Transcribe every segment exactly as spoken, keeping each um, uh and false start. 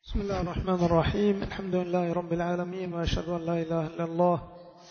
بسم الله الرحمن الرحيم. الحمد لله رب العالمين، وأشهد أن لا إله إلا الله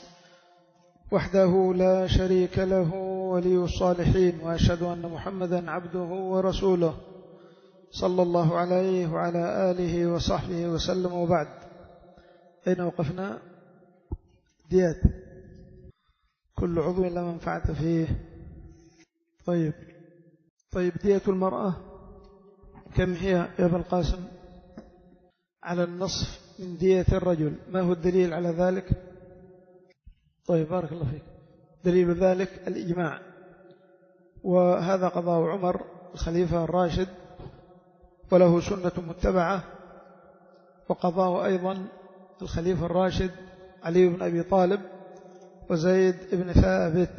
وحده لا شريك له ولي الصالحين، وأشهد أن محمدا عبده ورسوله صلى الله عليه وعلى آله وصحبه وسلم. وبعد، أين وقفنا؟ ديات كل عضو لا منفعة فيه. طيب طيب دية المرأة كم هي يا ابن القاسم؟ على النصف من دية الرجل. ما هو الدليل على ذلك؟ طيب بارك الله فيك. دليل ذلك الإجماع، وهذا قضاء عمر الخليفة الراشد، وله سنة متبعة، وقضاه أيضا الخليفة الراشد علي بن أبي طالب وزيد بن ثابت.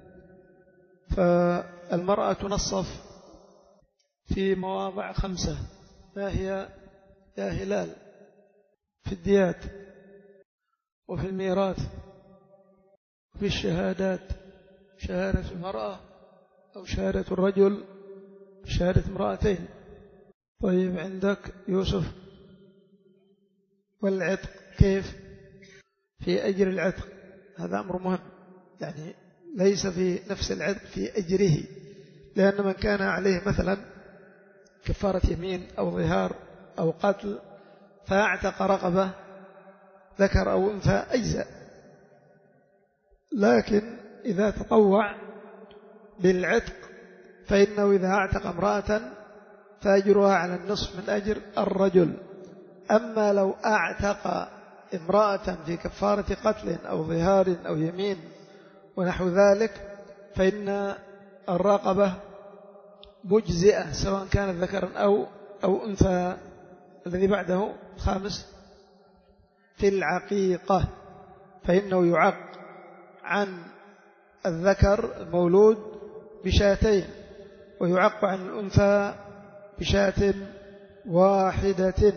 فالمرأة تنصف في مواضع خمسة. ما هي يا هلال؟ في الديات، وفي الميراث، وفي الشهادات، شهادة المرأة أو شهادة الرجل، شهادة امرأتين. طيب عندك يوسف؟ والعتق كيف؟ في أجر العتق، هذا أمر مهم، يعني ليس في نفس العتق، في أجره، لأن من كان عليه مثلا كفارة يمين أو ظهار أو قتل فاعتق رقبة ذكر أو أنثى أجزاء، لكن إذا تطوع بالعتق فإنه إذا اعتق امرأة فأجرها على النصف من أجر الرجل. أما لو اعتق امرأة في كفارة قتل أو ظهار أو يمين ونحو ذلك فإن الرقبة مجزئة سواء كانت ذكرا أو أو أنثى. الذي بعده خامس في العقيقة، فإنه يعق عن الذكر المولود بشاتين، ويعق عن الأنثى بشاة واحدة.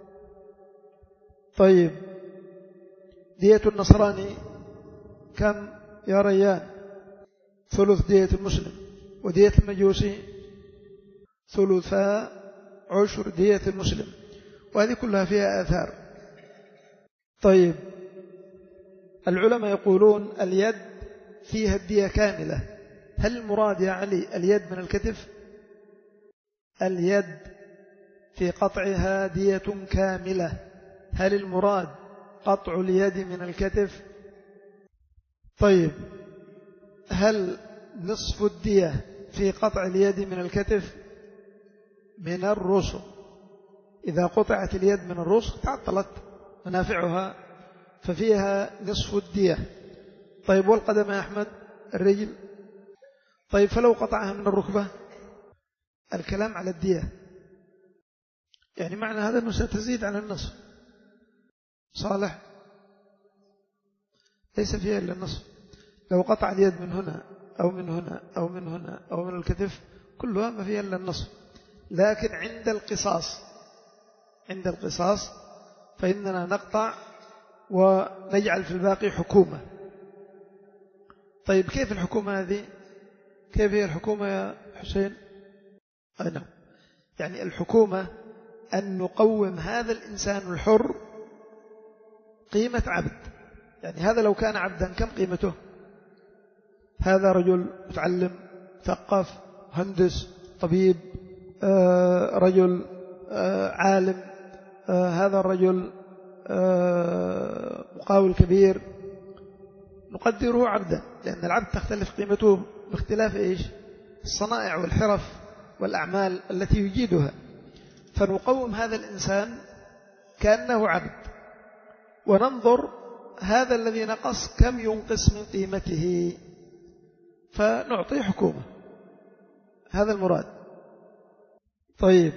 طيب دية النصراني كم يا ريان؟ ثلث دية المسلم. ودية المجوسي ثلثا عشر دية المسلم، وهذه كلها فيها آثار. طيب العلماء يقولون اليد فيها الدية كاملة. هل المراد يا علي اليد من الكتف؟ اليد في قطعها دية كاملة. هل المراد قطع اليد من الكتف؟ طيب هل نصف الدية في قطع اليد من الكتف؟ من الرسغ. إذا قطعت اليد من الرسغ تعطلت منافعها ففيها نصف الدية. طيب والقدم يا أحمد؟ الرجل. طيب فلو قطعها من الركبة؟ الكلام على الدية، يعني معنى هذا أنه ستزيد على النصف. صالح؟ ليس فيها إلا النصف. لو قطع اليد من هنا أو من هنا أو من هنا أو من الكتف كلها ما فيها إلا النصف. لكن عند القصاص عند القصاص فإننا نقطع ونجعل في الباقي حكومة. طيب كيف الحكومة هذه؟ كيف هي الحكومة يا حسين؟ أنا يعني الحكومة أن نقوم هذا الإنسان الحر قيمة عبد. يعني هذا لو كان عبدا كم قيمته؟ هذا رجل متعلم مثقف مهندس طبيب آه رجل آه عالم آه هذا الرجل آه مقاول كبير، نقدره عبدا، لأن العبد تختلف قيمته باختلاف إيش؟ الصنائع والحرف والأعمال التي يجيدها. فنقوم هذا الإنسان كأنه عبد، وننظر هذا الذي نقص كم ينقص من قيمته فنعطيه حكومة. هذا المراد. طيب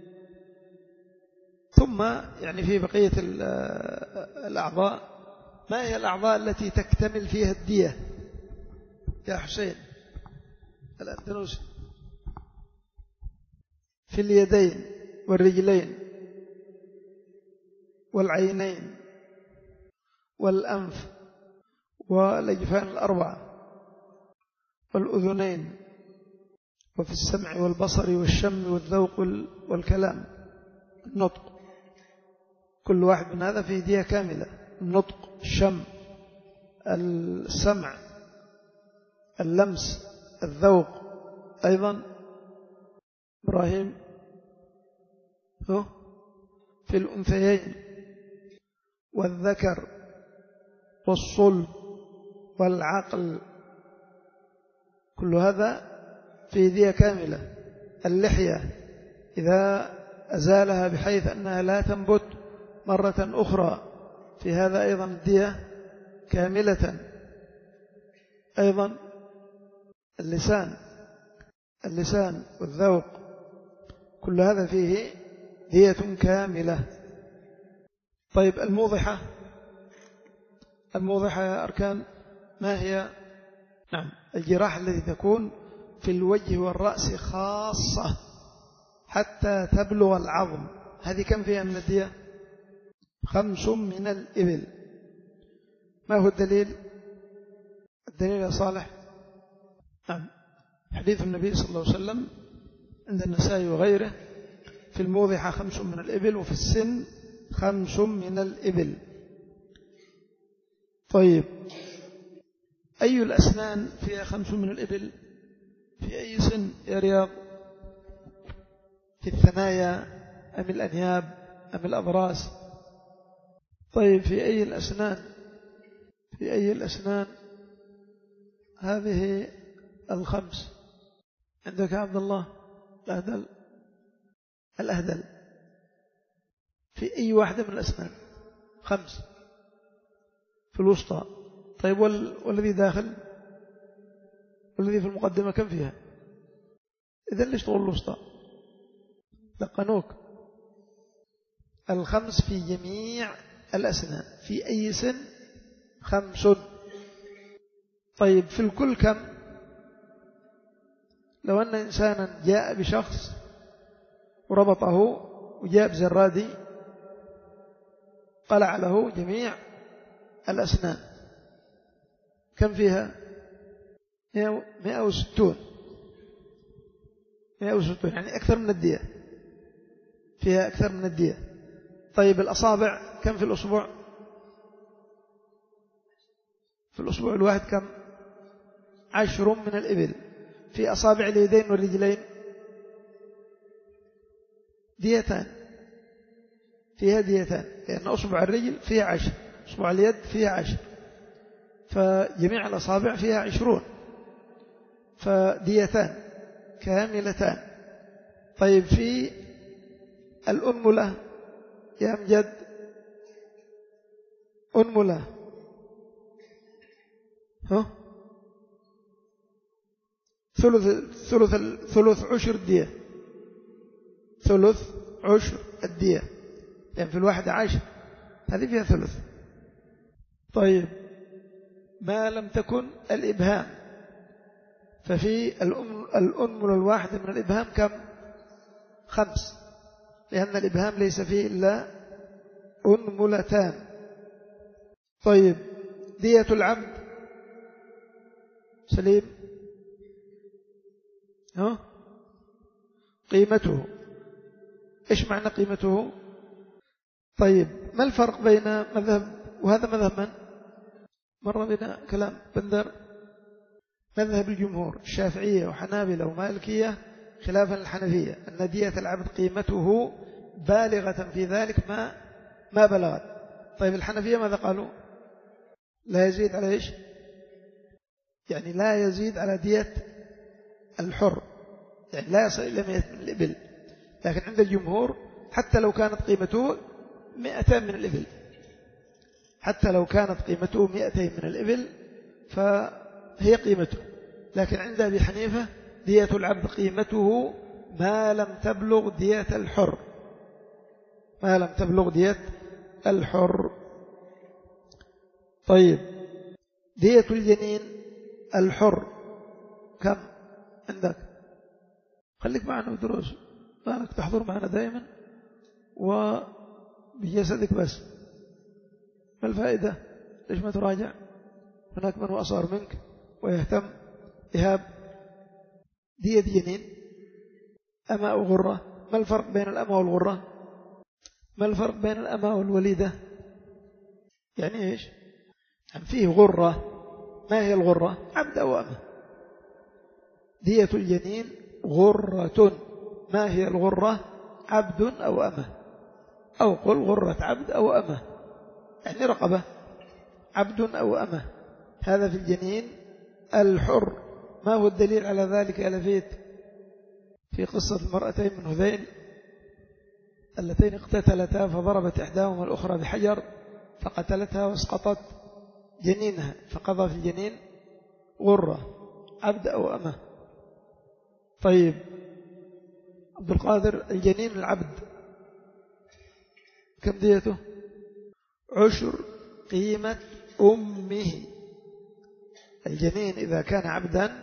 ثم يعني في بقية الأعضاء، ما هي الأعضاء التي تكتمل فيها الدية يا حسين الأندلسي؟ في اليدين والرجلين والعينين والأنف والأجفان الأربعة والأذنين، وفي السمع والبصر والشم والذوق والكلام النطق. كل واحد من هذا فيه دية كاملة. النطق، الشم، السمع، اللمس، الذوق. أيضا إبراهيم في الأنثيين والذكر والصلب والعقل، كل هذا في دية كاملة. اللحية إذا أزالها بحيث أنها لا تنبت مرة أخرى، في هذا أيضا دية كاملة. أيضا اللسان اللسان والذوق، كل هذا فيه دية كاملة. طيب الموضحة، الموضحة يا أركان ما هي؟ نعم، الجراح التي تكون في الوجه والرأس خاصة حتى تبلغ العظم، هذه كم فيها من الدية؟ خمس من الإبل. ما هو الدليل؟ الدليل يا صالح؟ نعم، حديث النبي صلى الله عليه وسلم عند النسائي وغيره: في الموضحة خمس من الإبل، وفي السن خمس من الإبل. طيب أي الأسنان فيها خمس من الإبل؟ في أي سن يا رياض؟ في الثنايا أم الأنياب أم الأضراس؟ طيب في أي الأسنان؟ في أي الأسنان هذه الخمس؟ عندك عبد الله الأهدل الأهدل في أي واحدة من الأسنان؟ خمس في الوسطى. طيب والذي داخل، والذي في المقدمة كم فيها؟ إذن ليش تقول الوسطى؟ لقنوك. الخمس في جميع الأسنان، في أي سن خمس. طيب في الكل كم؟ لو أن إنسانا جاء بشخص وربطه وجاء بزرادي قلع له جميع الأسنان، كم فيها؟ مئة وستون. مئة وستون يعني أكثر من الدية، فيها أكثر من الدية. طيب الأصابع كم في الأسبوع؟ في الأسبوع الواحد كم؟ عشر من الإبل. في أصابع اليدين والرجلين ديتان، فيها ديتان، لأن أصبع الرجل فيها عشر، أصبع اليد فيها عشر، فجميع الأصابع فيها عشرون، فديتان كاملتان. طيب في الأنملة يا أمجد، أنملة ها ثلث ثلث ثلث عشر الدية، ثلث عشر الدية، يعني في الواحد عشر، هذه فيها ثلث. طيب ما لم تكن الإبهام، ففي الأنملة الواحدة من الإبهام كم؟ خمس، لأن الإبهام ليس فيه إلا أنملتان. طيب دية العبد سليم، ها قيمته، إيش معنى قيمته؟ طيب ما الفرق بين مذهب وهذا مذهب من؟ مر بنا كلام بندر. مذهب الجمهور الشافعية وحنابلة ومالكية خلافا للحنفية أن دية العبد قيمته بالغة في ذلك ما ما بلغت. طيب الحنفية ماذا قالوا؟ لا يزيد على إيش؟ يعني لا يزيد على دية الحر، يعني لا يصل إلى مئة من الإبل. لكن عند الجمهور حتى لو كانت قيمته مئتين من الإبل، حتى لو كانت قيمته مئتين من الإبل فهي قيمته. لكن عند أبي حنيفة دية العبد قيمته ما لم تبلغ دية الحر، ما لم تبلغ دية الحر. طيب دية الجنين الحر كم عندك؟ خليك معنا بدروس، مالك تحضر معنا دائما وبجسدك بس، ما الفائدة؟ ليش ما تراجع؟ هناك من هو أصغر منك ويهتم. إيهاب دية جنين أما أو غرة، ما الفرق بين الأمة والغرة؟ ما الفرق بين الأمة والوليدة؟ يعني إيش؟ يعني فيه غرة. ما هي الغرة؟ عبد أو أمة. دية الجنين غرة. ما هي الغرة؟ عبد أو أمة، أو قل غرة عبد أو أمة، يعني رقبة، عبد أو أمة. هذا في الجنين الحر. ما هو الدليل على ذلك يا لفيت؟ في قصة المرأتين من هذيل اللتين اقتتلتا فضربت إحداهما الأخرى بحجر فقتلتها واسقطت جنينها، فقضى في الجنين غرة، عبد أو أمة. طيب عبد القادر، الجنين العبد كم ديته؟ عشر قيمة أمه. الجنين إذا كان عبدا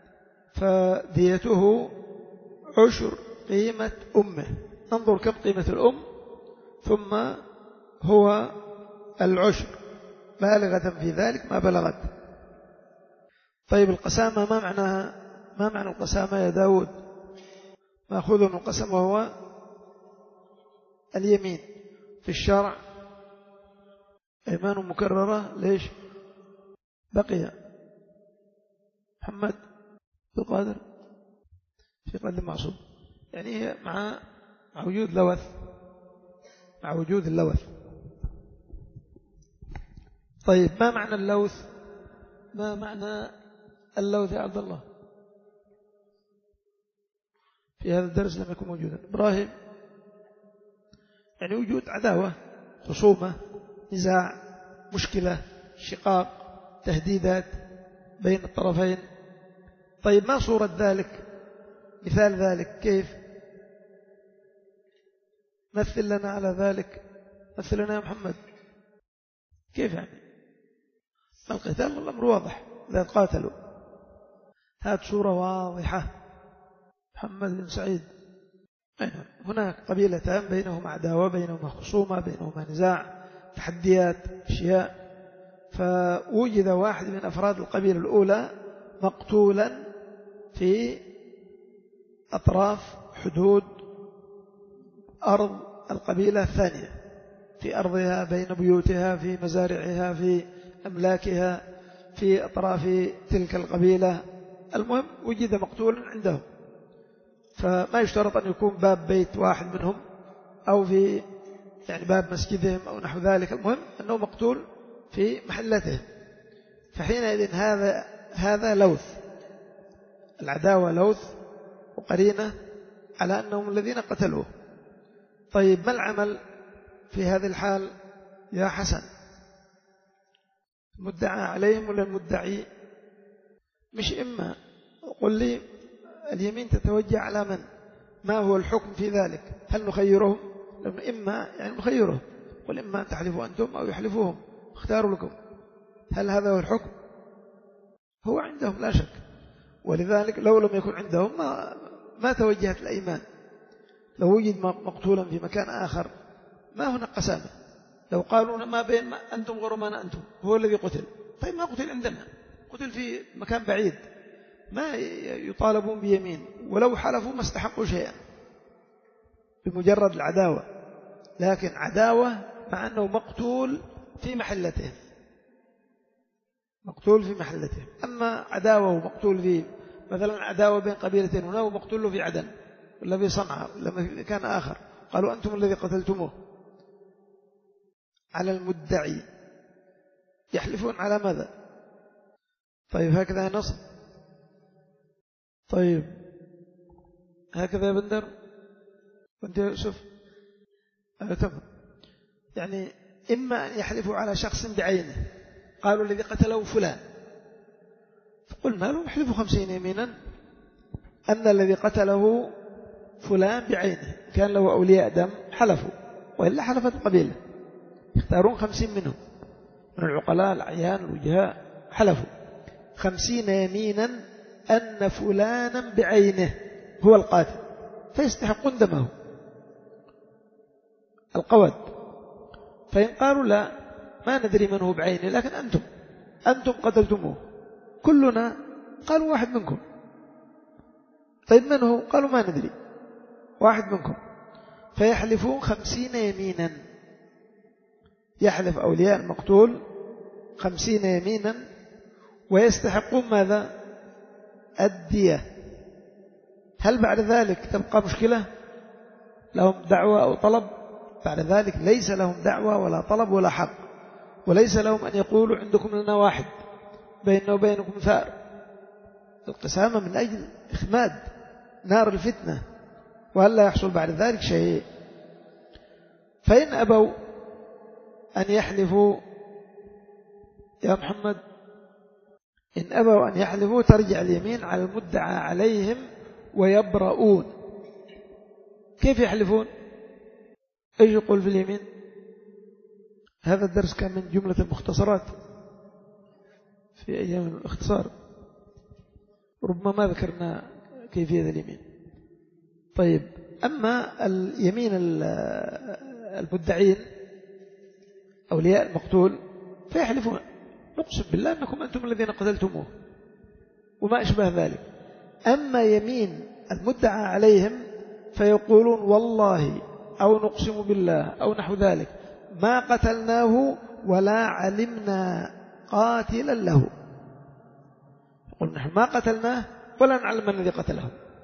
فديته عشر قيمة أمه. ننظر كم قيمة الأم ثم هو العشر بالغة في ذلك ما بلغت. طيب القسامة ما معناها؟ ما معنى القسامة يا داود؟ مأخوذ من القسم وهو اليمين في الشرع، أيمان مكررة. ليش بقي محمد القادر في قلب معصوم؟ يعني هي مع مع وجود لوث، مع وجود اللوث. طيب ما معنى اللوث؟ ما معنى اللوث يا عبد الله؟ في هذا الدرس لم يكن موجودا. إبراهيم، يعني وجود عداوة، خصومة، نزاع، مشكلة، شقاق، تهديدات بين الطرفين. طيب ما صورة ذلك؟ مثال ذلك كيف؟ مثل لنا على ذلك، مثل لنا يا محمد. كيف يعني؟ القتال الأمر واضح، لا تقاتلوا. هات صورة واضحة. محمد بن سعيد، هناك قبيلتان بينهما عداوة، بينهما خصومة، بينهما نزاع، تحديات، أشياء، فوجد واحد من أفراد القبيلة الأولى مقتولا في أطراف حدود أرض القبيلة الثانية، في أرضها، بين بيوتها، في مزارعها، في أملاكها، في أطراف تلك القبيلة. المهم وجد مقتول عندهم، فما يشترط أن يكون باب بيت واحد منهم أو في يعني باب مسجدهم أو نحو ذلك، المهم أنه مقتول في محلتهم. فحينئذ هذا هذا لوث، العداوة لوث وقرينة على أنهم الذين قتلوه. طيب ما العمل في هذه الحال يا حسن؟ المدعى عليهم ولا المدعي؟ مش إما قل لي اليمين تتوجه على من؟ ما هو الحكم في ذلك؟ هل نخيرهم؟ لأنه إما يعني نخيرهم، قل إما أن تحلفوا أنتم أو يحلفوهم، اختاروا لكم. هل هذا هو الحكم؟ هو عندهم لا شك، ولذلك لو لم يكن عندهم ما, ما توجهت الأيمان. لو وجد مقتولا في مكان آخر ما هنا قسامة. لو قالوا ما بين ما أنتم غرمان أنتم، هو الذي قتل. طيب ما قتل عندنا، قتل في مكان بعيد، ما يطالبون بيمين، ولو حلفوا ما استحقوا شيئا بمجرد العداوة. لكن عداوة مع أنه مقتول في محلته، مقتول في محلته. أما عداوة ومقتول في مثلا عداوة بين قبيلتين، هنا ومقتول له في عدن ولا في صنعاء ولا في كان آخر، قالوا أنتم الذي قتلتموه. على المدعي يحلفون على ماذا؟ طيب هكذا نص. طيب هكذا يا بندر وانت يا يوسف تمام. يعني إما أن يحلفوا على شخص بعينه، قالوا الذي قتله فلان، فقلنا لهم احلفوا خمسين يمينا أن الذي قتله فلان بعينه، كان له أولياء دم حلفوا، وإلا حلفت القبيلة، يختارون خمسين منهم من العقلاء الأعيان الوجهاء، حلفوا خمسين يمينا أن فلانا بعينه هو القاتل، فيستحقون دمه القود. فإن قالوا لا ما ندري من هو بعينه، لكن أنتم أنتم قتلتموه كلنا، قالوا واحد منكم. طيب من هو؟ قالوا ما ندري، واحد منكم. فيحلفون خمسين يمينا، يحلف أولياء المقتول خمسين يمينا ويستحقون ماذا؟ الدية. هل بعد ذلك تبقى مشكلة؟ لهم دعوة أو طلب؟ بعد ذلك ليس لهم دعوة ولا طلب ولا حق، وليس لهم أن يقولوا عندكم لنا واحد بيننا وبينكم ثار. القسامة من أجل إخماد نار الفتنة، وهل لا يحصل بعد ذلك شيء. فإن أبوا أن يحلفوا يا محمد، إن أبوا أن يحلفوا ترجع اليمين على المدعى عليهم ويبرؤون. كيف يحلفون؟ إيش يقول في اليمين؟ هذا الدرس كان من جملة المختصرات في أيام الاختصار، ربما ما ذكرنا كيفية اليمين. طيب، أما اليمين المدعين أولياء المقتول فيحلفون نقسم بالله أنكم أنتم الذين قتلتموه وما أشبه ذلك. أما يمين المدعى عليهم فيقولون والله أو نقسم بالله أو نحو ذلك ما قتلناه ولا علمنا قاتلا له. يقول نحن ما قتلناه ولا نعلم من الذي قتله،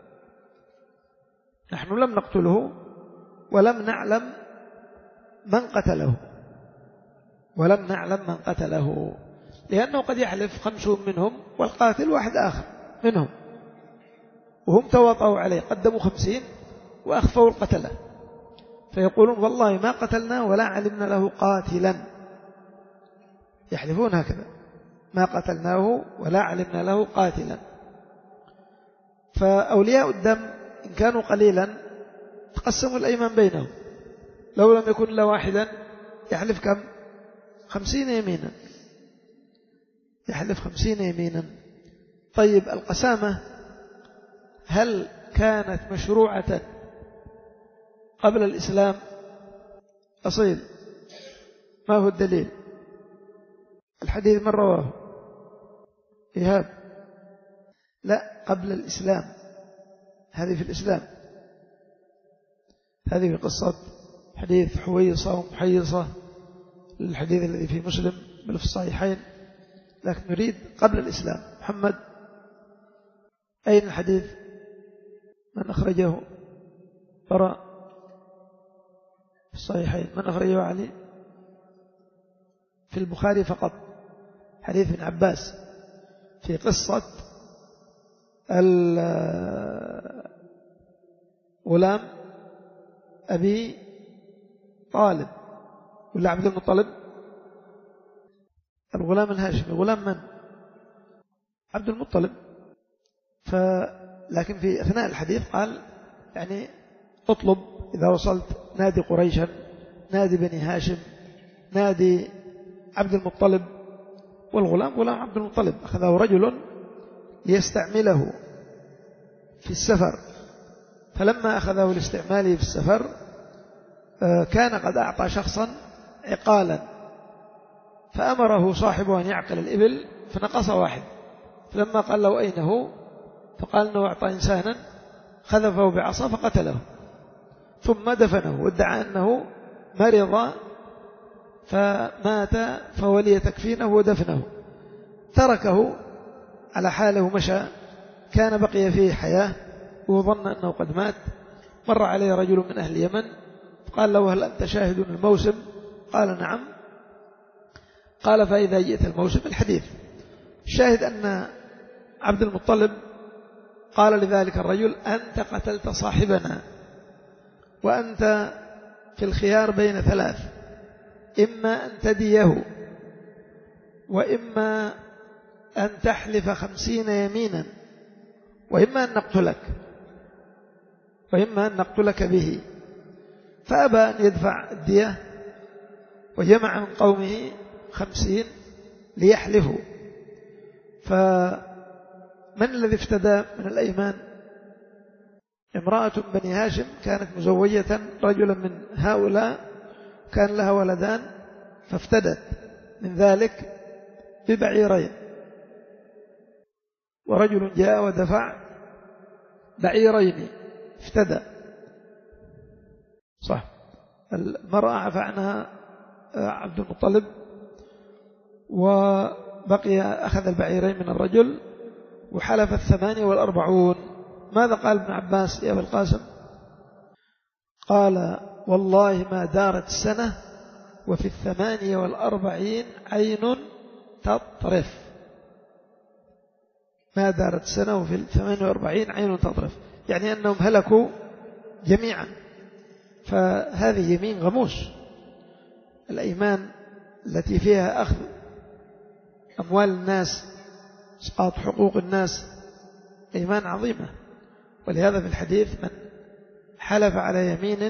نحن لم نقتله ولم نعلم من قتله، ولم نعلم من قتله، لأنه قد يحلف خمسون منهم والقاتل واحد آخر منهم، وهم تواطؤوا عليه، قدموا خمسين وأخفوا القتلة، فيقولون والله ما قتلنا ولا علمنا له قاتلا. يحلفون هكذا، ما قتلناه ولا علمنا له قاتلا. فأولياء الدم إن كانوا قليلا تقسموا الأيمان بينهم، لو لم يكن إلا واحدا يحلف كم؟ خمسين يمينا، يحلف خمسين يمينا. طيب، القسامة هل كانت مشروعة قبل الإسلام؟ أصيل، ما هو الدليل؟ الحديث من رواه؟ إيهاب؟ لا، قبل الإسلام، هذه في الإسلام، هذه في قصة حديث حويصة ومحيصة، الحديث الذي في مسلم بل في الصحيحين، لكن نريد قبل الإسلام. محمد، أين الحديث؟ من أخرجه؟ براء في الصحيحين. من أخرجه؟ علي؟ في البخاري فقط، حديث ابن عباس في قصة الغلام أبي طالب ولا عبد المطلب؟ الغلام الهاشمي. غلام من؟ عبد المطلب. لكن في أثناء الحديث قال يعني اطلب إذا وصلت نادي قريشا، نادي بني هاشم، نادي عبد المطلب. والغلام غلام عبد المطلب، أخذه رجل ليستعمله في السفر، فلما أخذه لاستعماله في السفر كان قد أعطى شخصا عقالا، فأمره صاحبه أن يعقل الإبل فنقص واحد، فلما قال له أين هو فقال أنه أعطى إنسانا خذفه بعصا فقتله ثم دفنه، وادعى أنه مرض فمات فولي تكفينه ودفنه، تركه على حاله ومشى. كان بقي فيه حياة وظن أنه قد مات. مر عليه رجل من أهل اليمن قال له هل أنت شاهد الموسم؟ قال نعم. قال فإذا جئت الموسم الحديث. الشاهد أن عبد المطلب قال لذلك الرجل أنت قتلت صاحبنا وأنت في الخيار بين ثلاث، إما أن تديه وإما أن تحلف خمسين يمينا وإما أن نقتلك وإما أن نقتلك به. فأبى أن يدفع الدية وجمع من قومه خمسين ليحلفوا. فمن الذي افتدى من الأيمان؟ امرأة بني هاشم كانت مزوجة رجلا من هؤلاء، كان لها ولدان فافتدت من ذلك ببعيرين، ورجل جاء ودفع بعيرين افتدى. صح. المرأة عفى عنها عبد المطلب وبقي أخذ البعيرين من الرجل وحلف الثمانية والأربعون. ماذا قال ابن عباس يا أبا القاسم؟ قال والله ما دارت سنة وفي الثمانية والأربعين عين تطرف. ما دارت سنة وفي الثمانية والأربعين عين تطرف، يعني أنهم هلكوا جميعا. فهذه يمين غموس. الأيمان التي فيها أخذ أموال الناس، إسقاط حقوق الناس، أيمان عظيمة. ولهذا في الحديث من حلف على يمين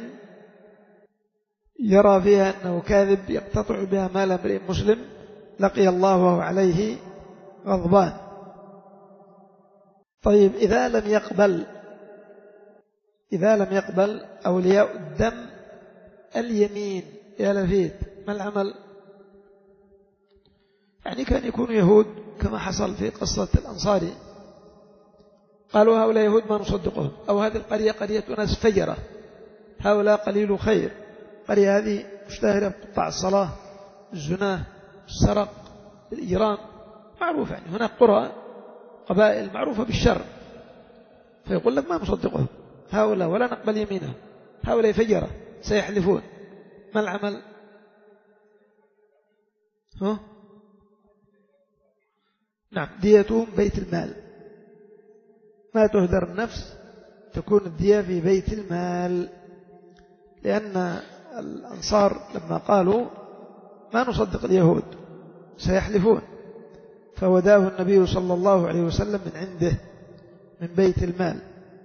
يرى فيها أنه كاذب يقتطع بها مال امرئ مسلم لقي الله وهو عليه غضبان. طيب إذا لم يقبل إذا لم يقبل أولياء الدم اليمين يا لفيت، ما العمل؟ يعني كان يكون يهود كما حصل في قصة الأنصاري، قالوا هؤلاء يهود ما نصدقهم، أو هذه القرية قرية ناس فجرة، هؤلاء قليل خير. قرية هذه مشتهرة بقطاع الصلاة، الزنا، السرق، الإجرام، معروف. يعني هناك قرى قبائل معروفة بالشر، فيقول لك ما نصدقهم هؤلاء ولا نقبل يمينهم، هؤلاء فجرة سيحلفون. ما العمل؟ ها؟ نعم، ديتهم بيت المال. ما تهدر النفس تكون الدية في بيت المال. لأن الأنصار لما قالوا ما نصدق اليهود سيحلفون، فوداه النبي صلى الله عليه وسلم من عنده من بيت المال.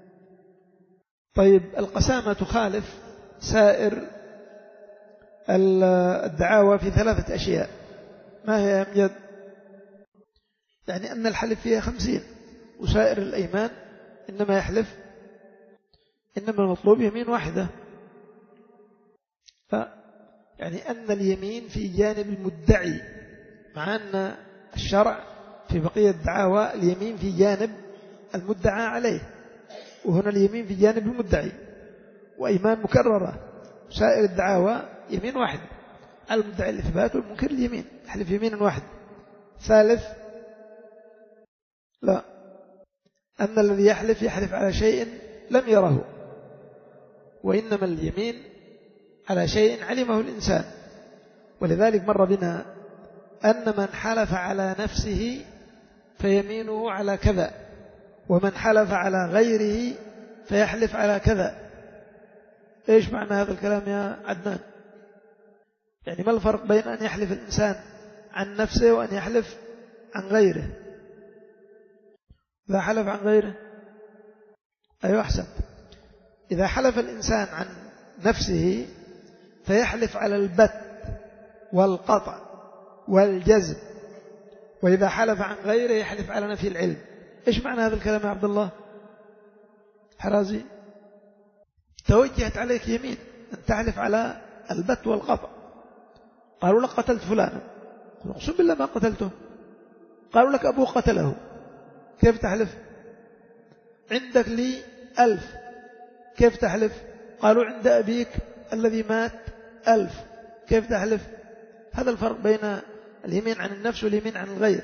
طيب القسامة تخالف سائر الدعاوى في ثلاثة أشياء. ما هي يا أمجد؟ يعني أن الحلف فيها خمسين، وسائر الأيمان إنما يحلف إنما المطلوب يمين واحدة. يعني أن اليمين في جانب المدعي، مع أن الشرع في بقية الدعاوى اليمين في جانب المدعى عليه، وهنا اليمين في جانب المدعي، وأيمان مكررة. سائر الدعاوى يمين واحد، المدعي الإثبات والمنكر اليمين، يحلف يمين واحد. ثالث، لا، أن الذي يحلف يحلف على شيء لم يره، وإنما اليمين على شيء علمه الإنسان. ولذلك مر بنا أن من حلف على نفسه فيمينه على كذا، ومن حلف على غيره فيحلف على كذا. إيش معنى هذا الكلام يا عدنان؟ يعني ما الفرق بين أن يحلف الإنسان عن نفسه وأن يحلف عن غيره؟ إذا حلف عن غيره، أيوة أحسن، إذا حلف الإنسان عن نفسه فيحلف على البت والقطع والجزم، وإذا حلف عن غيره يحلف على نفي العلم. إيش معنى هذا الكلام يا عبد الله حرازي؟ توجهت عليك يمين أن تحلف على البت والقطع. قالوا لك قتلت فلانا، قل أقسم بالله ما قتلته. قالوا لك أبوه قتله، كيف تحلف؟ عندك لي ألف، كيف تحلف؟ قالوا عند أبيك الذي مات ألف، كيف تحلف؟ هذا الفرق بين اليمين عن النفس واليمين عن الغير.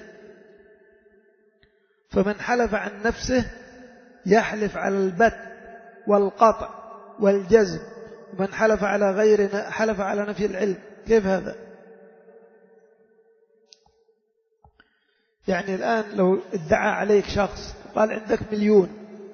فمن حلف عن نفسه يحلف على البت والقطع والجزم، ومن حلف على غيرنا حلف على نفي العلم. كيف هذا؟ يعني الآن لو ادعى عليك شخص قال عندك مليون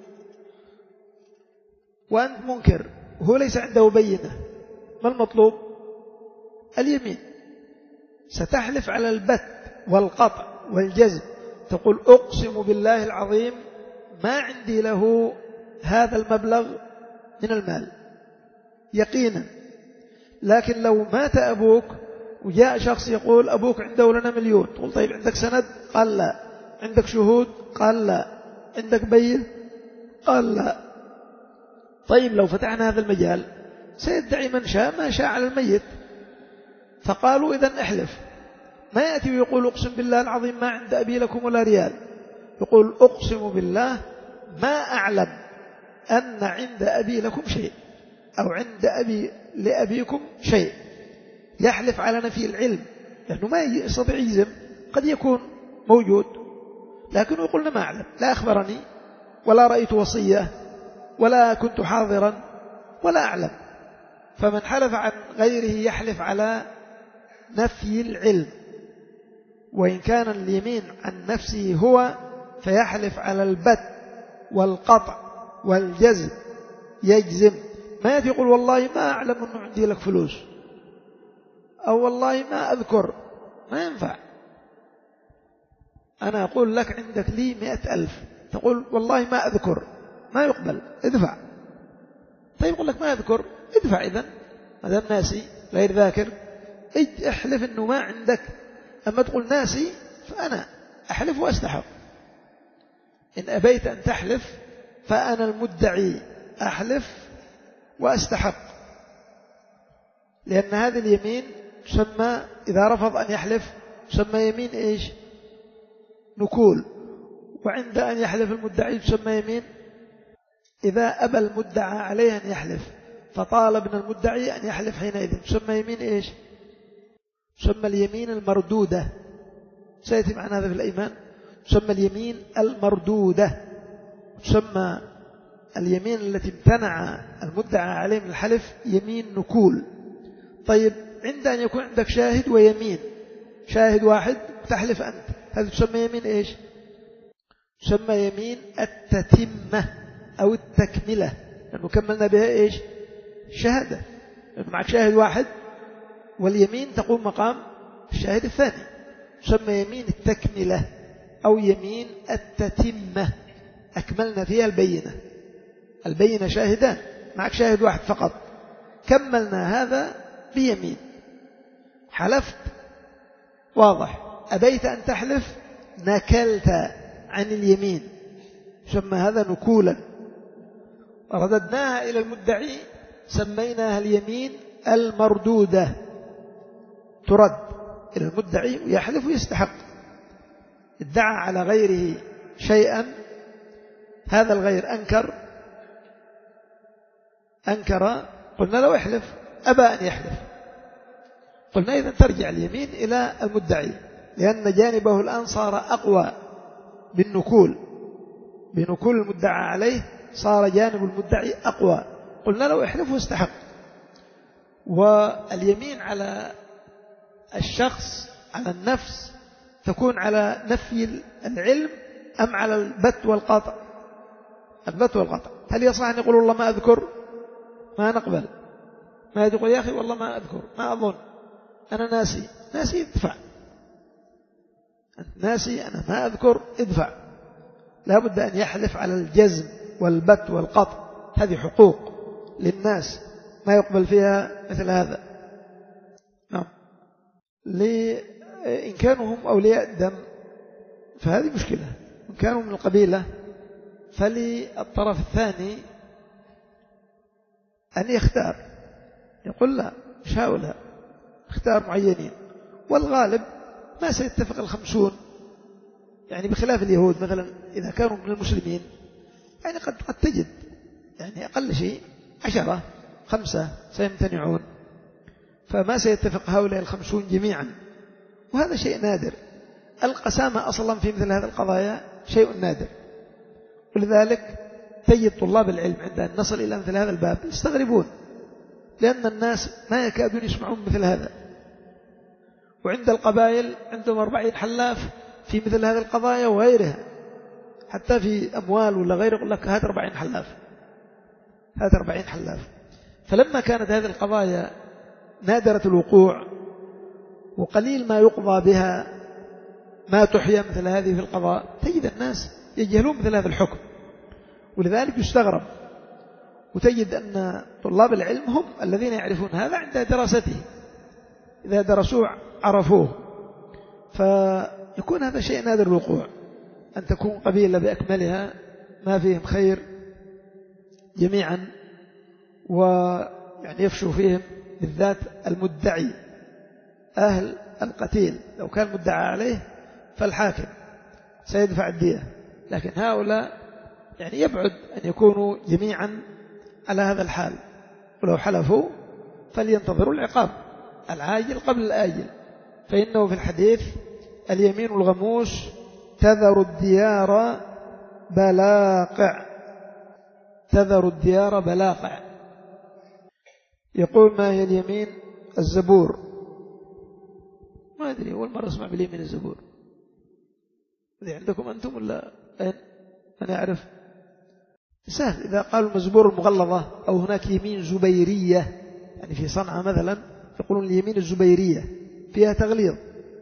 وأنت منكر وهو ليس عنده بينة، ما المطلوب؟ اليمين. ستحلف على البت والقطع والجزم، تقول أقسم بالله العظيم ما عندي له هذا المبلغ من المال يقينا. لكن لو مات أبوك وجاء شخص يقول أبوك عنده لنا مليون، تقول طيب عندك سند؟ قال لا. عندك شهود؟ قال لا. عندك بين؟ قال لا. طيب لو فتحنا هذا المجال سيدعي من شاء ما شاء على الميت، فقالوا إذن احلف. ما يأتي ويقول أقسم بالله العظيم ما عند أبي لكم ولا ريال، يقول أقسم بالله ما أعلم أن عند أبي لكم شيء. أو عند أبي لأبيكم شيء يحلف على نفي العلم، لأنه ما يستطيع يجزم، قد يكون موجود لكنه يقول ما أعلم، لا أخبرني ولا رأيت وصية ولا كنت حاضرا ولا أعلم. فمن حلف عن غيره يحلف على نفي العلم، وإن كان اليمين عن نفسه هو فيحلف على البت والقطع والجزم، يجزم، ما يقول والله ما أعلم أنه عندي لك فلوس، أو والله ما أذكر، ما ينفع. أنا أقول لك عندك لي مئة ألف، تقول والله ما أذكر، ما يقبل، ادفع. طيب يقول لك ما أذكر، ادفع إذن، ما دام ناسي غير ذاكر احلف أنه ما عندك. أما تقول ناسي فأنا أحلف وأستحق. إن أبيت أن تحلف فأنا المدعي أحلف وأستحق، لأن هذه اليمين تسمى إذا رفض أن يحلف تسمى يمين إيش؟ نكول. وعند أن يحلف المدعي تسمى يمين إذا أبى المدعى عليه أن يحلف فطالب من المدعي أن يحلف حينئذ تسمى يمين إيش؟ تسمى اليمين المردودة. سيأتي معنا هذا في الأيمان. تسمى اليمين المردودة، تسمى اليمين التي امتنع المدعى عليه من الحلف يمين نكول. طيب عند أن يكون عندك شاهد ويمين، شاهد واحد تحلف أنت، هذا تسمى يمين إيش؟ تسمى يمين التتمة أو التكملة، لأنه كملنا بها إيش؟ شهادة، لأنه معك شاهد واحد واليمين تقوم مقام الشاهد الثاني، تسمى يمين التكملة أو يمين التتمة، أكملنا فيها البينة. البينة شاهدان، معك شاهد واحد فقط، كملنا هذا بيمين، حلفت واضح، أبيت أن تحلف نكلت عن اليمين، سمى هذا نكولا، رددناها إلى المدعي سميناها اليمين المردودة، ترد إلى المدعي ويحلف ويستحق. ادعى على غيره شيئا، هذا الغير أنكر أنكر قلنا له احلف، أبى أن يحلف، قلنا إذن ترجع اليمين إلى المدعي، لأن جانبه الآن صار أقوى بالنكول، بنكول المدعى عليه صار جانب المدعي أقوى، قلنا له احلف واستحق. واليمين على الشخص على النفس تكون على نفي العلم أم على البت والقطع؟ البت والقطع. هل يصح أن يقول والله ما أذكر؟ ما نقبل. ما يقول يا أخي والله ما أذكر، ما أظن، أنا ناسي. ناسي ادفع، أنت ناسي، أنا ما أذكر، ادفع. لا بد أن يحلف على الجزم والبت والقطع، هذه حقوق للناس ما يقبل فيها مثل هذا. نعم. إن كانوا هم أولياء الدم فهذه مشكلة، إن كانوا من القبيلة فللطرف الثاني أن يختار، يقول لا مش هؤلاء، اختار معينين، والغالب ما سيتفق الخمسون، يعني بخلاف اليهود مثلا إذا كانوا من المسلمين يعني قد قد تجد يعني أقل شيء عشرة خمسة سيمتنعون، فما سيتفق هؤلاء الخمسون جميعا، وهذا شيء نادر. القسامة أصلا في مثل هذه القضايا شيء نادر، ولذلك تجد طلاب العلم عند أن نصل إلى مثل هذا الباب يستغربون، لأن الناس ما يكادون يسمعون مثل هذا. وعند القبائل عندهم أربعين حلاف في مثل هذه القضايا وغيرها، حتى في أموال ولا غيره يقول لك هات أربعين حلاف، هات أربعين حلاف. فلما كانت هذه القضايا نادرة الوقوع وقليل ما يقضى بها، ما تحيا مثل هذه في القضاء، تجد الناس يجهلون مثل هذا الحكم، ولذلك يستغرب. وتجد أن طلاب العلم هم الذين يعرفون هذا عند دراسته، إذا درسوه عرفوه، فيكون هذا شيء نادر الوقوع، أن تكون قبيلة بأكملها ما فيهم خير جميعا، ويعني يفشو فيهم بالذات المدعي أهل القتيل. لو كان مدعى عليه فالحاكم سيدفع الدية، لكن هؤلاء يعني يبعد أن يكونوا جميعا على هذا الحال، ولو حلفوا فلينتظروا العقاب العاجل قبل الآجل، فإنه في الحديث اليمين الغموس تذر الديار بلاقع، تذر الديار بلاقع. يقول ما هي اليمين؟ الزبور. ما أدري، أول مرة أسمع باليمين الزبور. هذه عندكم أنتم ولا أين؟ أنا أعرف سهل، إذا قالوا المزبور المغلظة أو هناك يمين زبيرية، يعني في صنعاء مثلا يقولون اليمين الزبيرية فيها تغليظ.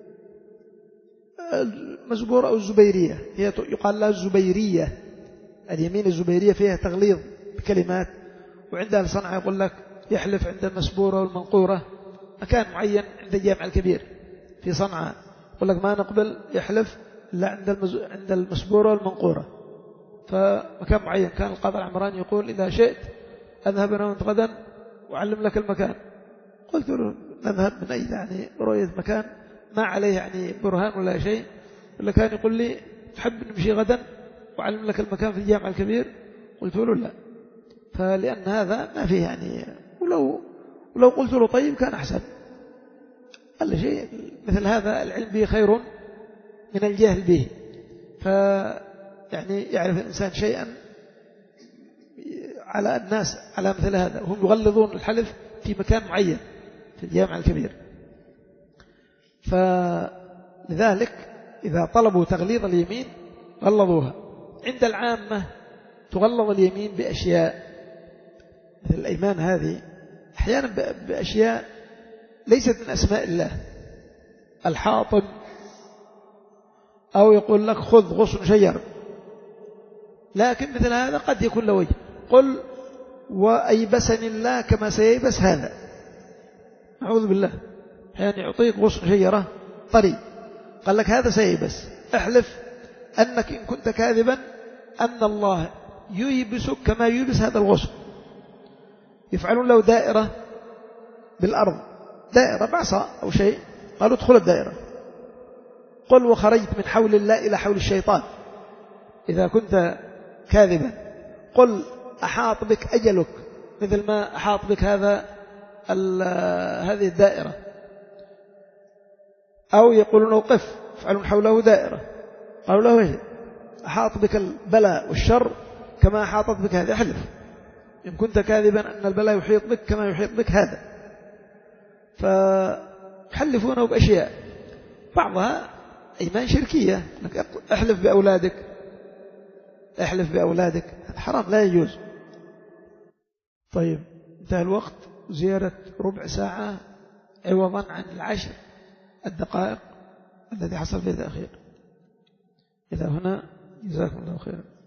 المزبور أو الزبيرية هي يقال لها الزبيرية، اليمين الزبيرية فيها تغليظ بكلمات. وعندها صنعاء يقول لك يحلف عند المسبورة والمنقورة، مكان معين عند الجامع الكبير في صنعاء يقول لك ما نقبل يحلف إلا عند عند المسبورة والمنقورة. فمكان معين كان القاضي العمراني يقول إذا شئت أذهب أنا وأنت غدا وأعلم لك المكان. قلت له نذهب من أي يعني رؤية مكان ما عليه يعني برهان ولا شيء، ولا كان يقول لي تحب نمشي غدا وأعلم لك المكان في الجامع الكبير؟ قلت له لا، فلأن هذا ما فيه يعني، ولو ولو قلت له طيب كان أحسن. قال لي شيء مثل هذا العلم به خير من الجهل به، فيعني يعرف الإنسان شيئا على الناس على مثل هذا، وهم يغلظون الحلف في مكان معين في الجامع الكبير. فلذلك إذا طلبوا تغليظ اليمين غلظوها. عند العامة تغلظ اليمين بأشياء مثل الأيمان هذه، أحيانا بأشياء ليست من أسماء الله، الحاطب، أو يقول لك خذ غصن شجر، لكن مثل هذا قد يكون له وجه. قل وأيبسني الله كما سييبس هذا، أعوذ بالله، يعني يعطيك غصن شجرة طري قال لك هذا سييبس، احلف أنك إن كنت كاذبا أن الله ييبسك كما ييبس هذا الغصن. يفعلون له دائرة بالأرض، دائرة بعصا أو شيء، قالوا ادخل الدائرة. قل وخرجت من حول الله إلى حول الشيطان إذا كنت كاذبا. قل أحاط بك أجلك مثل ما أحاط بك هذا هذه الدائرة. أو يقولون وقف، يفعلون حوله دائرة، قالوا له إيه؟ أحاط بك البلاء والشر كما أحاطت بك هذا. احلف إن كنت كاذبا أن البلاء يحيط بك كما يحيط بك هذا. فيحلفونه بأشياء بعضها أيمان شركية، احلف بأولادك، احلف بأولادك، حرام لا يجوز. طيب انتهى الوقت، زيارة ربع ساعة عوضا عن العشر الدقائق الذي حصل في الأخير. إلى هنا جزاكم الله خيرا.